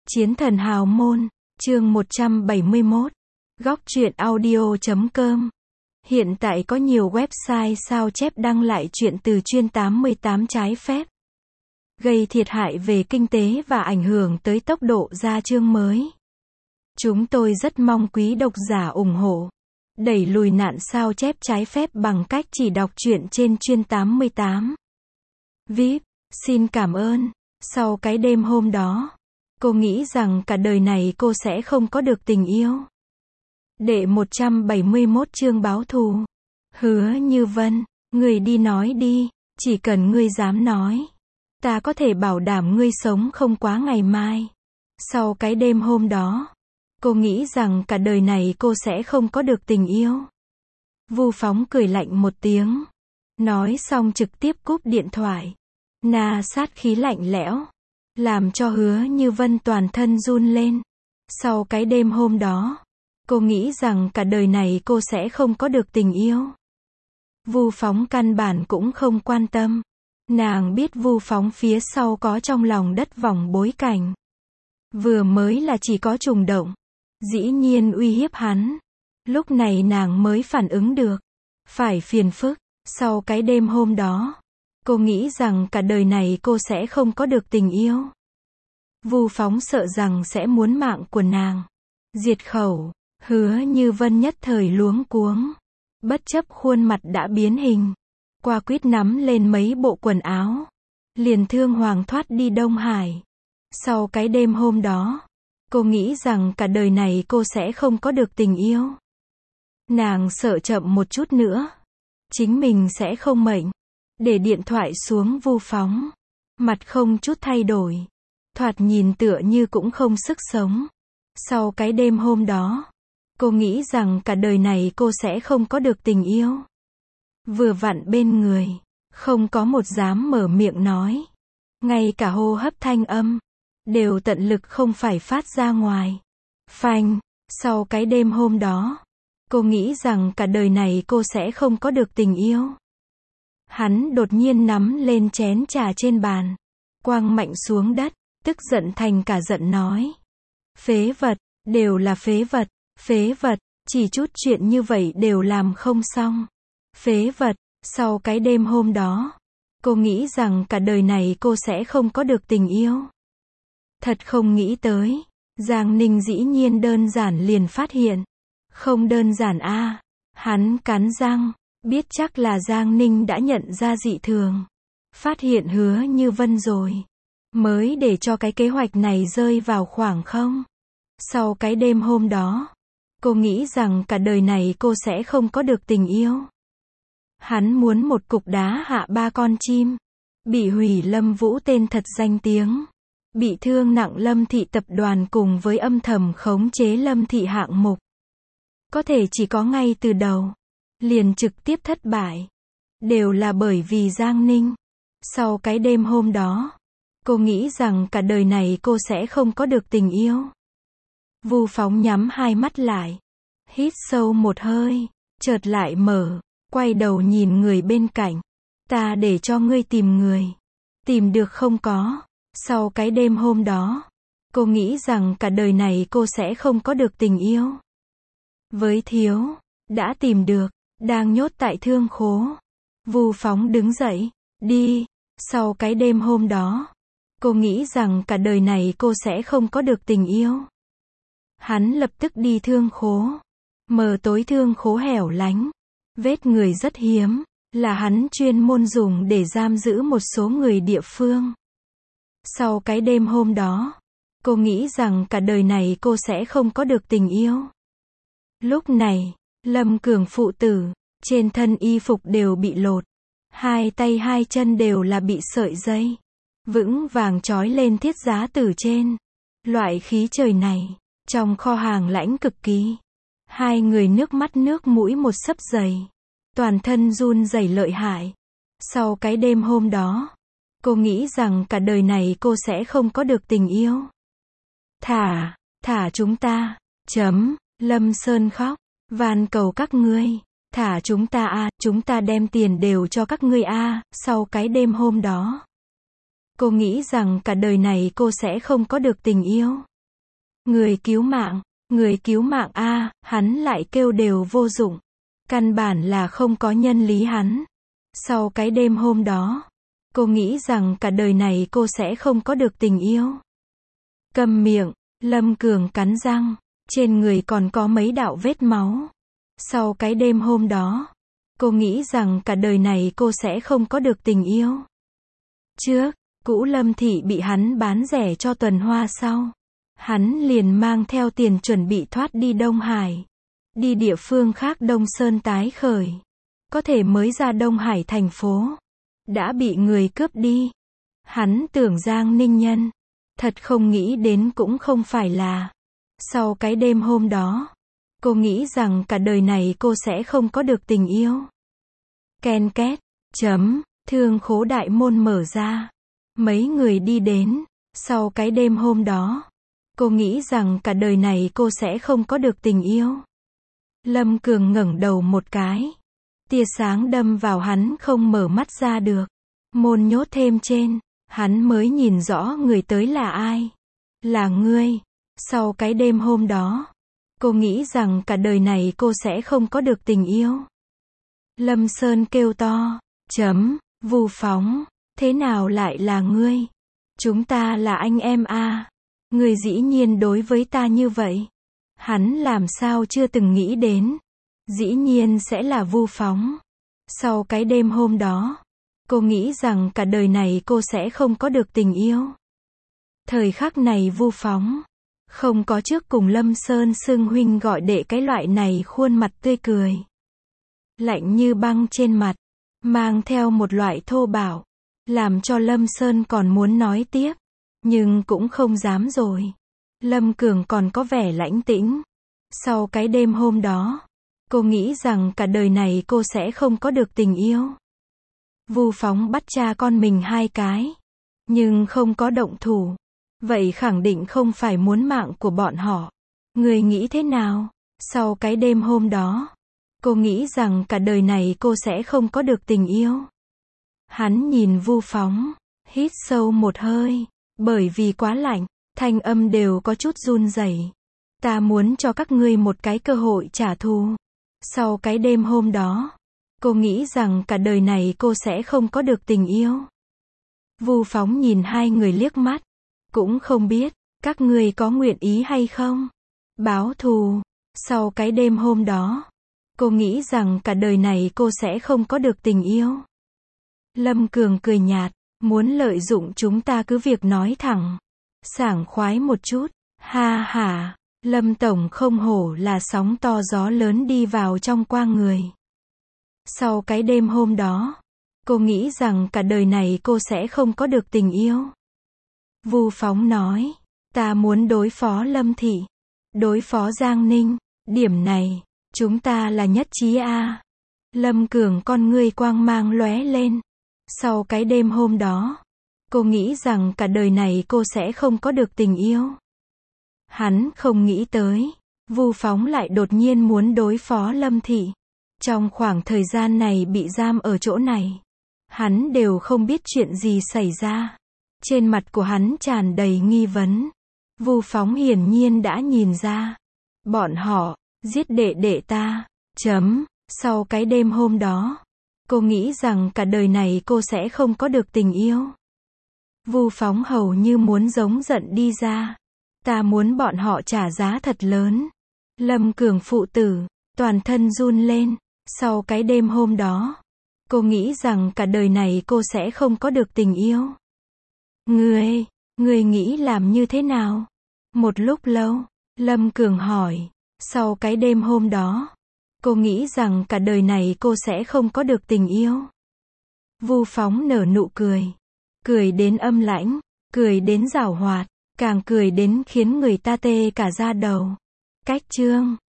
Chiến thần hào môn, chương 171, góc truyện audio.com. Hiện tại có nhiều website sao chép đăng lại truyện từ chuyên 88 trái phép, gây thiệt hại về kinh tế và ảnh hưởng tới tốc độ ra chương mới. Chúng tôi rất mong quý độc giả ủng hộ, đẩy lùi nạn sao chép trái phép bằng cách chỉ đọc truyện trên chuyên 88. VIP, xin cảm ơn. Sau cái đêm hôm đó, cô nghĩ rằng cả đời này cô sẽ không có được tình yêu. Đệ 171 chương báo thù. Hứa Như Vân, ngươi đi nói đi, chỉ cần ngươi dám nói, ta có thể bảo đảm ngươi sống không quá ngày mai. Sau cái đêm hôm đó, cô nghĩ rằng cả đời này cô sẽ không có được tình yêu. Vu Phóng cười lạnh một tiếng, nói xong trực tiếp cúp điện thoại. Na sát khí lạnh lẽo, làm cho Hứa Như Vân toàn thân run lên. Sau cái đêm hôm đó, cô nghĩ rằng cả đời này cô sẽ không có được tình yêu. Vu Phóng căn bản cũng không quan tâm. Nàng biết Vu Phóng phía sau có trong lòng đất vòng bối cảnh. Vừa mới là chỉ có trùng động, dĩ nhiên uy hiếp hắn. Lúc này nàng mới phản ứng được. Phải phiền phức. Sau cái đêm hôm đó, cô nghĩ rằng cả đời này cô sẽ không có được tình yêu. Vu Phóng sợ rằng sẽ muốn mạng của nàng. Diệt khẩu. Hứa Như Vân nhất thời luống cuống. Bất chấp khuôn mặt đã biến hình, qua quýt nắm lên mấy bộ quần áo, liền thương hoàng thoát đi Đông Hải. Sau cái đêm hôm đó, cô nghĩ rằng cả đời này cô sẽ không có được tình yêu. Nàng sợ chậm một chút nữa, chính mình sẽ không mệnh. Để điện thoại xuống. Vu Phóng, mặt không chút thay đổi, thoạt nhìn tựa như cũng không sức sống. Sau cái đêm hôm đó, cô nghĩ rằng cả đời này cô sẽ không có được tình yêu. Vừa vặn bên người, không có một dám mở miệng nói. Ngay cả hô hấp thanh âm, đều tận lực không phải phát ra ngoài. Phanh, sau cái đêm hôm đó, cô nghĩ rằng cả đời này cô sẽ không có được tình yêu. Hắn đột nhiên nắm lên chén trà trên bàn, quăng mạnh xuống đất, tức giận thành cả giận nói. Phế vật, đều là phế vật. Phế vật, chỉ chút chuyện như vậy đều làm không xong. Phế vật. Sau cái đêm hôm đó, cô nghĩ rằng cả đời này cô sẽ không có được tình yêu. Thật không nghĩ tới, Giang Ninh dĩ nhiên đơn giản liền phát hiện. Không đơn giản a. Hắn cắn răng, biết chắc là Giang Ninh đã nhận ra dị thường, phát hiện Hứa Như Vân rồi, mới để cho cái kế hoạch này rơi vào khoảng không. Sau cái đêm hôm đó, cô nghĩ rằng cả đời này cô sẽ không có được tình yêu. Hắn muốn một cục đá hạ ba con chim. Bị hủy Lâm Vũ tên thật danh tiếng. Bị thương nặng Lâm Thị tập đoàn cùng với âm thầm khống chế Lâm Thị hạng mục. Có thể chỉ có ngay từ đầu, liền trực tiếp thất bại. Đều là bởi vì Giang Ninh. Sau cái đêm hôm đó, cô nghĩ rằng cả đời này cô sẽ không có được tình yêu. Vu Phóng nhắm hai mắt lại, hít sâu một hơi, chợt lại mở, quay đầu nhìn người bên cạnh. Ta để cho ngươi tìm người. Tìm được không có. Sau cái đêm hôm đó, cô nghĩ rằng cả đời này cô sẽ không có được tình yêu. Với thiếu, đã tìm được, đang nhốt tại thương khố. Vu Phóng đứng dậy, đi. Sau cái đêm hôm đó, cô nghĩ rằng cả đời này cô sẽ không có được tình yêu. Hắn lập tức đi thương khố. Mờ tối thương khố hẻo lánh, vết người rất hiếm, là hắn chuyên môn dùng để giam giữ một số người địa phương. Sau cái đêm hôm đó, cô nghĩ rằng cả đời này cô sẽ không có được tình yêu. Lúc này, Lâm Cường phụ tử, trên thân y phục đều bị lột, hai tay hai chân đều là bị sợi dây vững vàng trói lên thiết giá từ trên. Loại khí trời này, trong kho hàng lãnh cực kỳ. Hai người nước mắt nước mũi một xấp dày, toàn thân run rẩy lợi hại. Sau cái đêm hôm đó, cô nghĩ rằng cả đời này cô sẽ không có được tình yêu. Thả chúng ta. Lâm Sơn khóc, van cầu các ngươi, thả chúng ta a, chúng ta đem tiền đều cho các ngươi a. Sau cái đêm hôm đó, cô nghĩ rằng cả đời này cô sẽ không có được tình yêu. người cứu mạng a, hắn lại kêu đều vô dụng. Căn bản là không có nhân lý hắn. Sau cái đêm hôm đó, cô nghĩ rằng cả đời này cô sẽ không có được tình yêu. Câm miệng, Lâm Cường cắn răng, trên người còn có mấy đạo vết máu. Sau cái đêm hôm đó, cô nghĩ rằng cả đời này cô sẽ không có được tình yêu. Trước, cũ Lâm Thị bị hắn bán rẻ cho Tuần Hoa sau. Hắn liền mang theo tiền chuẩn bị thoát đi Đông Hải. Đi địa phương khác Đông Sơn tái khởi. Có thể mới ra Đông Hải thành phố. Đã bị người cướp đi. Hắn tưởng Giang Ninh Nhân. Thật không nghĩ đến cũng không phải là. Sau cái đêm hôm đó, cô nghĩ rằng cả đời này cô sẽ không có được tình yêu. Ken két, thương khố đại môn mở ra. Mấy người đi đến. Sau cái đêm hôm đó, cô nghĩ rằng cả đời này cô sẽ không có được tình yêu. Lâm Cường ngẩng đầu một cái. Tia sáng đâm vào hắn không mở mắt ra được. Môn nhốt thêm trên. Hắn mới nhìn rõ người tới là ai. Là ngươi. Sau cái đêm hôm đó, cô nghĩ rằng cả đời này cô sẽ không có được tình yêu. Lâm Sơn kêu to. Vu Phóng. Thế nào lại là ngươi? Chúng ta là anh em a. Ngươi dĩ nhiên đối với ta như vậy. Hắn làm sao chưa từng nghĩ đến. Dĩ nhiên sẽ là Vu Phóng. Sau cái đêm hôm đó, cô nghĩ rằng cả đời này cô sẽ không có được tình yêu. Thời khắc này Vu Phóng không có trước cùng Lâm Sơn xưng huynh gọi đệ cái loại này khuôn mặt tươi cười. Lạnh như băng trên mặt, mang theo một loại thô bạo, làm cho Lâm Sơn còn muốn nói tiếp, nhưng cũng không dám rồi. Lâm Cường còn có vẻ lãnh tĩnh. Sau cái đêm hôm đó, cô nghĩ rằng cả đời này cô sẽ không có được tình yêu. Vu Phóng bắt cha con mình 2 cái, nhưng không có động thủ. Vậy khẳng định không phải muốn mạng của bọn họ. Người nghĩ thế nào? Sau cái đêm hôm đó, cô nghĩ rằng cả đời này cô sẽ không có được tình yêu. Hắn nhìn Vu Phóng, hít sâu một hơi, bởi vì quá lạnh, thanh âm đều có chút run rẩy. Ta muốn cho các ngươi một cái cơ hội trả thù. Sau cái đêm hôm đó, cô nghĩ rằng cả đời này cô sẽ không có được tình yêu. Vu Phóng nhìn 2 người liếc mắt, cũng không biết, các ngươi có nguyện ý hay không? Báo thù. Sau cái đêm hôm đó, cô nghĩ rằng cả đời này cô sẽ không có được tình yêu. Lâm Cường cười nhạt, muốn lợi dụng chúng ta cứ việc nói thẳng. Sảng khoái một chút, ha ha. Lâm Tổng không hổ là sóng to gió lớn đi vào trong quang người. Sau cái đêm hôm đó, cô nghĩ rằng cả đời này cô sẽ không có được tình yêu. Vu Phóng nói, ta muốn đối phó Lâm Thị, đối phó Giang Ninh, điểm này, chúng ta là nhất trí a. Lâm Cường con ngươi quang mang lóe lên. Sau cái đêm hôm đó, cô nghĩ rằng cả đời này cô sẽ không có được tình yêu. Hắn không nghĩ tới, Vu Phóng lại đột nhiên muốn đối phó Lâm Thị. Trong khoảng thời gian này bị giam ở chỗ này, hắn đều không biết chuyện gì xảy ra. Trên mặt của hắn tràn đầy nghi vấn. Vu Phóng hiển nhiên đã nhìn ra. Bọn họ giết đệ đệ ta. Sau cái đêm hôm đó, cô nghĩ rằng cả đời này cô sẽ không có được tình yêu. Vu Phóng hầu như muốn giống giận đi ra. Ta muốn bọn họ trả giá thật lớn. Lâm Cường phụ tử, toàn thân run lên. Sau cái đêm hôm đó, cô nghĩ rằng cả đời này cô sẽ không có được tình yêu. Ngươi nghĩ làm như thế nào? Một lúc lâu, Lâm Cường hỏi. Sau cái đêm hôm đó, cô nghĩ rằng cả đời này cô sẽ không có được tình yêu. Vu Phóng nở nụ cười. Cười đến âm lãnh, cười đến giảo hoạt, càng cười đến khiến người ta tê cả da đầu. Cách chương